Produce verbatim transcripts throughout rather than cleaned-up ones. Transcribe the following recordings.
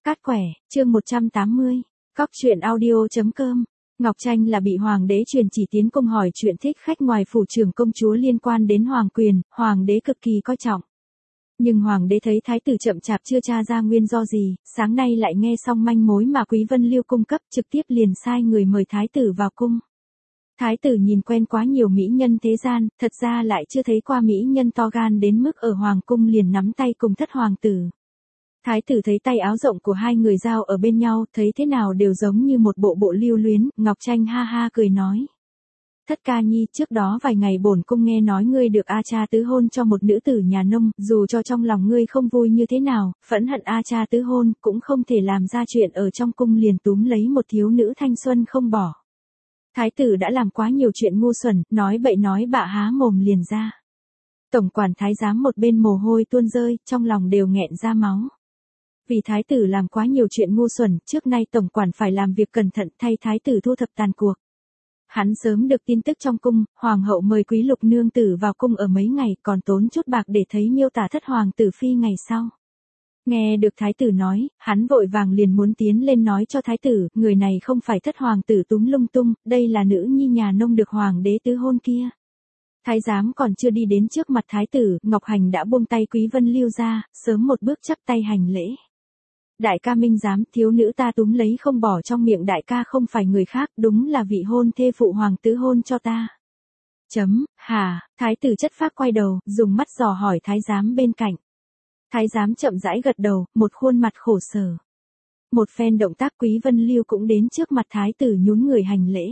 Cát quẻ, chương một trăm tám mươi, cóc truyện audio.com. Ngọc Tranh là bị hoàng đế truyền chỉ tiến cung hỏi chuyện thích khách ngoài phủ trưởng công chúa liên quan đến hoàng quyền, hoàng đế cực kỳ coi trọng. Nhưng hoàng đế thấy thái tử chậm chạp chưa tra ra nguyên do gì, sáng nay lại nghe xong manh mối mà Quý Vân Liêu cung cấp, trực tiếp liền sai người mời thái tử vào cung. Thái tử nhìn quen quá nhiều mỹ nhân thế gian, thật ra lại chưa thấy qua mỹ nhân to gan đến mức ở hoàng cung liền nắm tay cùng thất hoàng tử. Thái tử thấy tay áo rộng của hai người giao ở bên nhau, thấy thế nào đều giống như một bộ bộ lưu luyến. Ngọc Tranh ha ha cười nói: Thất ca nhi, trước đó vài ngày bổn cung nghe nói ngươi được A Cha tứ hôn cho một nữ tử nhà nông, dù cho trong lòng ngươi không vui như thế nào, phẫn hận A Cha tứ hôn, cũng không thể làm ra chuyện ở trong cung liền túm lấy một thiếu nữ thanh xuân không bỏ. Thái tử đã làm quá nhiều chuyện ngu xuẩn, nói bậy nói bạ há mồm liền ra. Tổng quản thái giám một bên mồ hôi tuôn rơi, trong lòng đều nghẹn ra máu. Vì thái tử làm quá nhiều chuyện ngu xuẩn, trước nay tổng quản phải làm việc cẩn thận thay thái tử thu thập tàn cuộc. Hắn sớm được tin tức trong cung, hoàng hậu mời quý lục nương tử vào cung ở mấy ngày, còn tốn chút bạc để thấy miêu tả thất hoàng tử phi ngày sau. Nghe được thái tử nói, hắn vội vàng liền muốn tiến lên nói cho thái tử, người này không phải thất hoàng tử túm lung tung, đây là nữ nhi nhà nông được hoàng đế tứ hôn kia. Thái giám còn chưa đi đến trước mặt thái tử, Ngọc Hành đã buông tay Quý Vân Liêu ra, sớm một bước chắp tay hành lễ. Đại ca minh giám, thiếu nữ ta túm lấy không bỏ trong miệng đại ca không phải người khác, đúng là vị hôn thê phụ hoàng tứ hôn cho ta. Chấm, hà, thái tử chất phác quay đầu, dùng mắt dò hỏi thái giám bên cạnh. Thái giám chậm rãi gật đầu, một khuôn mặt khổ sở. Một phen động tác Quý Vân Liêu cũng đến trước mặt thái tử nhún người hành lễ.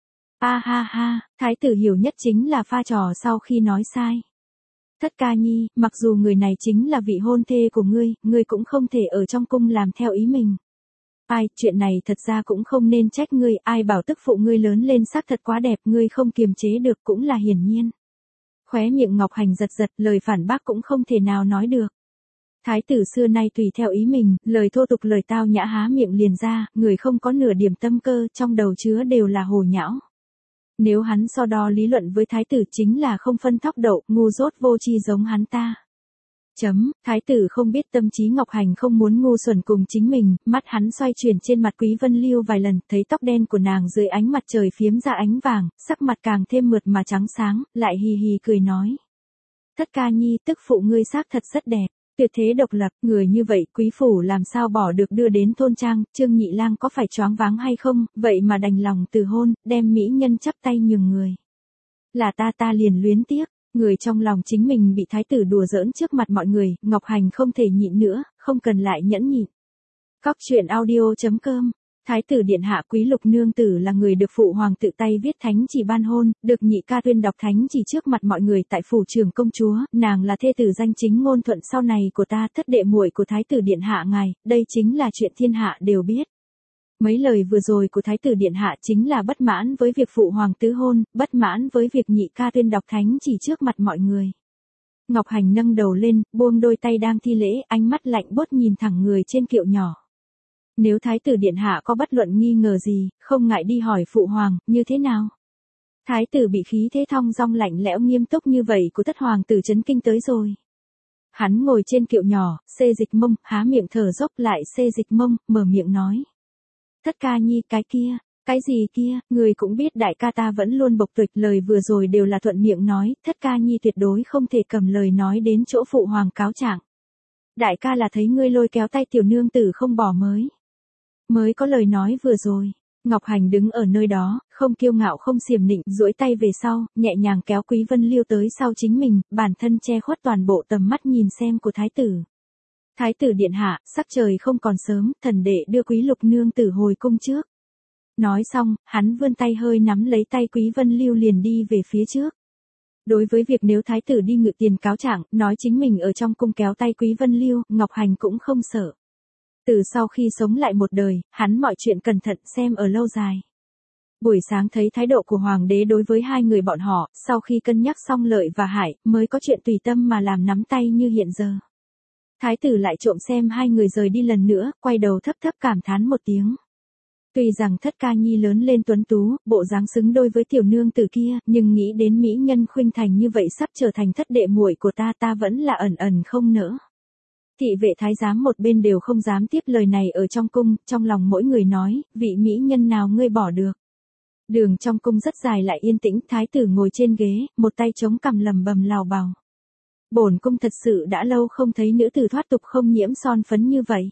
A ha ha, thái tử hiểu nhất chính là pha trò sau khi nói sai. Thất ca nhi, mặc dù người này chính là vị hôn thê của ngươi, ngươi cũng không thể ở trong cung làm theo ý mình. Ai, chuyện này thật ra cũng không nên trách ngươi, ai bảo tức phụ ngươi lớn lên xác thật quá đẹp, ngươi không kiềm chế được cũng là hiển nhiên. Khóe miệng Ngọc Hành giật giật, lời phản bác cũng không thể nào nói được. Thái tử xưa nay tùy theo ý mình, lời thô tục lời tao nhã há miệng liền ra, người không có nửa điểm tâm cơ, trong đầu chứa đều là hồ nhão. Nếu hắn so đo lý luận với thái tử chính là không phân thóc đậu, ngu dốt vô tri giống hắn ta. Chấm, thái tử không biết tâm trí Ngọc Hành không muốn ngu xuẩn cùng chính mình, mắt hắn xoay chuyển trên mặt Quý Vân Liêu vài lần, thấy tóc đen của nàng dưới ánh mặt trời phiếm ra ánh vàng, sắc mặt càng thêm mượt mà trắng sáng, lại hì hì cười nói. Thất ca nhi, tức phụ ngươi xác thật rất đẹp. Tuyệt thế độc lập, người như vậy quý phủ làm sao bỏ được đưa đến thôn trang, Trương Nhị Lang có phải choáng váng hay không, vậy mà đành lòng từ hôn, đem mỹ nhân chắp tay nhường người. Là ta ta liền luyến tiếc, người trong lòng chính mình bị thái tử đùa giỡn trước mặt mọi người, Ngọc Hành không thể nhịn nữa, không cần lại nhẫn nhịn. Cóc truyện audio.com. Thái tử điện hạ Quý Lục nương tử là người được phụ hoàng tự tay viết thánh chỉ ban hôn, được nhị ca tuyên đọc thánh chỉ trước mặt mọi người tại phủ trưởng công chúa, nàng là thê tử danh chính ngôn thuận sau này của ta, thất đệ muội của thái tử điện hạ ngài, đây chính là chuyện thiên hạ đều biết. Mấy lời vừa rồi của thái tử điện hạ chính là bất mãn với việc phụ hoàng tứ hôn, bất mãn với việc nhị ca tuyên đọc thánh chỉ trước mặt mọi người. Ngọc Hành nâng đầu lên, buông đôi tay đang thi lễ, ánh mắt lạnh buốt nhìn thẳng người trên kiệu nhỏ. Nếu thái tử điện hạ có bất luận nghi ngờ gì, không ngại đi hỏi phụ hoàng, như thế nào? Thái tử bị khí thế thong dong lạnh lẽo nghiêm túc như vậy của thất hoàng tử chấn kinh tới rồi. Hắn ngồi trên kiệu nhỏ, xê dịch mông, há miệng thở dốc lại xê dịch mông, mở miệng nói. Thất ca nhi, cái kia, cái gì kia, người cũng biết đại ca ta vẫn luôn bộc tuệch, lời vừa rồi đều là thuận miệng nói, thất ca nhi tuyệt đối không thể cầm lời nói đến chỗ phụ hoàng cáo trạng. Đại ca là thấy ngươi lôi kéo tay tiểu nương tử không bỏ mới. Mới có lời nói vừa rồi. Ngọc Hành đứng ở nơi đó, không kiêu ngạo không xiểm nịnh, duỗi tay về sau, nhẹ nhàng kéo Quý Vân Liêu tới sau chính mình, bản thân che khuất toàn bộ tầm mắt nhìn xem của thái tử. Thái tử điện hạ, sắc trời không còn sớm, thần đệ đưa Quý Lục nương tử hồi cung trước. Nói xong, hắn vươn tay hơi nắm lấy tay Quý Vân Liêu liền đi về phía trước. Đối với việc nếu thái tử đi ngự tiền cáo trạng, nói chính mình ở trong cung kéo tay Quý Vân Liêu, Ngọc Hành cũng không sợ. Từ sau khi sống lại một đời, hắn mọi chuyện cẩn thận xem ở lâu dài. Buổi sáng thấy thái độ của hoàng đế đối với hai người bọn họ, sau khi cân nhắc xong lợi và hại, mới có chuyện tùy tâm mà làm nắm tay như hiện giờ. Thái tử lại trộm xem hai người rời đi lần nữa, quay đầu thấp thấp cảm thán một tiếng. Tuy rằng thất ca nhi lớn lên tuấn tú, bộ dáng xứng đôi với tiểu nương tử kia, nhưng nghĩ đến mỹ nhân khuynh thành như vậy sắp trở thành thất đệ muội của ta ta vẫn là ẩn ẩn không nỡ. Thị vệ thái giám một bên đều không dám tiếp lời này ở trong cung, trong lòng mỗi người nói, vị mỹ nhân nào ngươi bỏ được. Đường trong cung rất dài lại yên tĩnh, thái tử ngồi trên ghế, một tay chống cằm lầm bầm lào bào. Bổn cung thật sự đã lâu không thấy nữ tử thoát tục không nhiễm son phấn như vậy.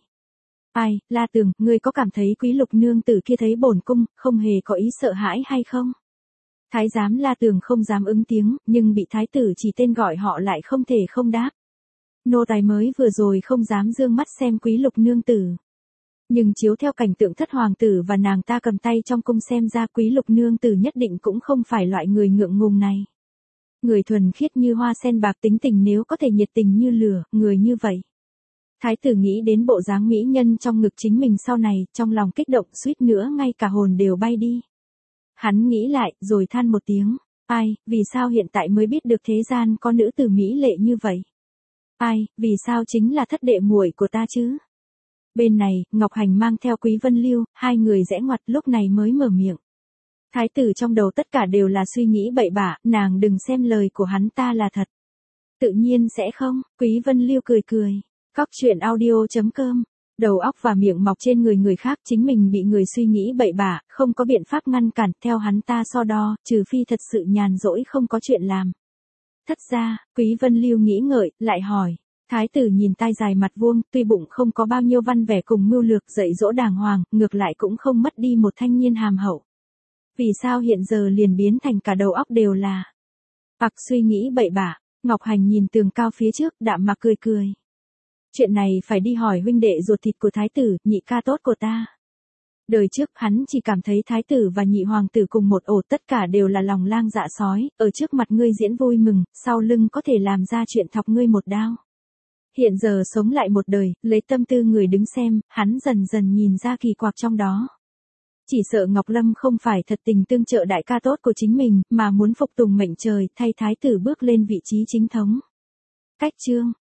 Ai, La Tường, ngươi có cảm thấy quý lục nương tử kia thấy bổn cung, không hề có ý sợ hãi hay không? Thái giám La Tường không dám ứng tiếng, nhưng bị thái tử chỉ tên gọi họ lại không thể không đáp. Nô tài mới vừa rồi không dám dương mắt xem quý lục nương tử. Nhưng chiếu theo cảnh tượng thất hoàng tử và nàng ta cầm tay trong cung xem ra quý lục nương tử nhất định cũng không phải loại người ngượng ngùng này. Người thuần khiết như hoa sen bạc, tính tình nếu có thể nhiệt tình như lửa, người như vậy. Thái tử nghĩ đến bộ dáng mỹ nhân trong ngực chính mình sau này, trong lòng kích động suýt nữa ngay cả hồn đều bay đi. Hắn nghĩ lại, rồi than một tiếng, ai, vì sao hiện tại mới biết được thế gian có nữ tử mỹ lệ như vậy? Ai, vì sao chính là thất đệ muội của ta chứ? Bên này, Ngọc Hành mang theo Quý Vân Lưu, hai người rẽ ngoặt lúc này mới mở miệng. Thái tử trong đầu tất cả đều là suy nghĩ bậy bạ, nàng đừng xem lời của hắn ta là thật. Tự nhiên sẽ không, Quý Vân Lưu cười cười. Cóc truyện audio chấm com. Đầu óc và miệng mọc trên người người khác, chính mình bị người suy nghĩ bậy bạ, không có biện pháp ngăn cản, theo hắn ta so đo, trừ phi thật sự nhàn rỗi không có chuyện làm. Thất ra, Quý Vân Lưu nghĩ ngợi, lại hỏi. Thái tử nhìn tai dài mặt vuông, tuy bụng không có bao nhiêu văn vẻ cùng mưu lược dạy dỗ đàng hoàng, ngược lại cũng không mất đi một thanh niên hàm hậu. Vì sao hiện giờ liền biến thành cả đầu óc đều là bạc suy nghĩ bậy bạ? Ngọc Hành nhìn tường cao phía trước, đạm mạc cười cười. Chuyện này phải đi hỏi huynh đệ ruột thịt của thái tử, nhị ca tốt của ta. Đời trước hắn chỉ cảm thấy thái tử và nhị hoàng tử cùng một ổ, tất cả đều là lòng lang dạ sói, ở trước mặt ngươi diễn vui mừng, sau lưng có thể làm ra chuyện thọc ngươi một đao. Hiện giờ sống lại một đời, lấy tâm tư người đứng xem, hắn dần dần nhìn ra kỳ quặc trong đó. Chỉ sợ Ngọc Lâm không phải thật tình tương trợ đại ca tốt của chính mình, mà muốn phục tùng mệnh trời, thay thái tử bước lên vị trí chính thống. Cách chương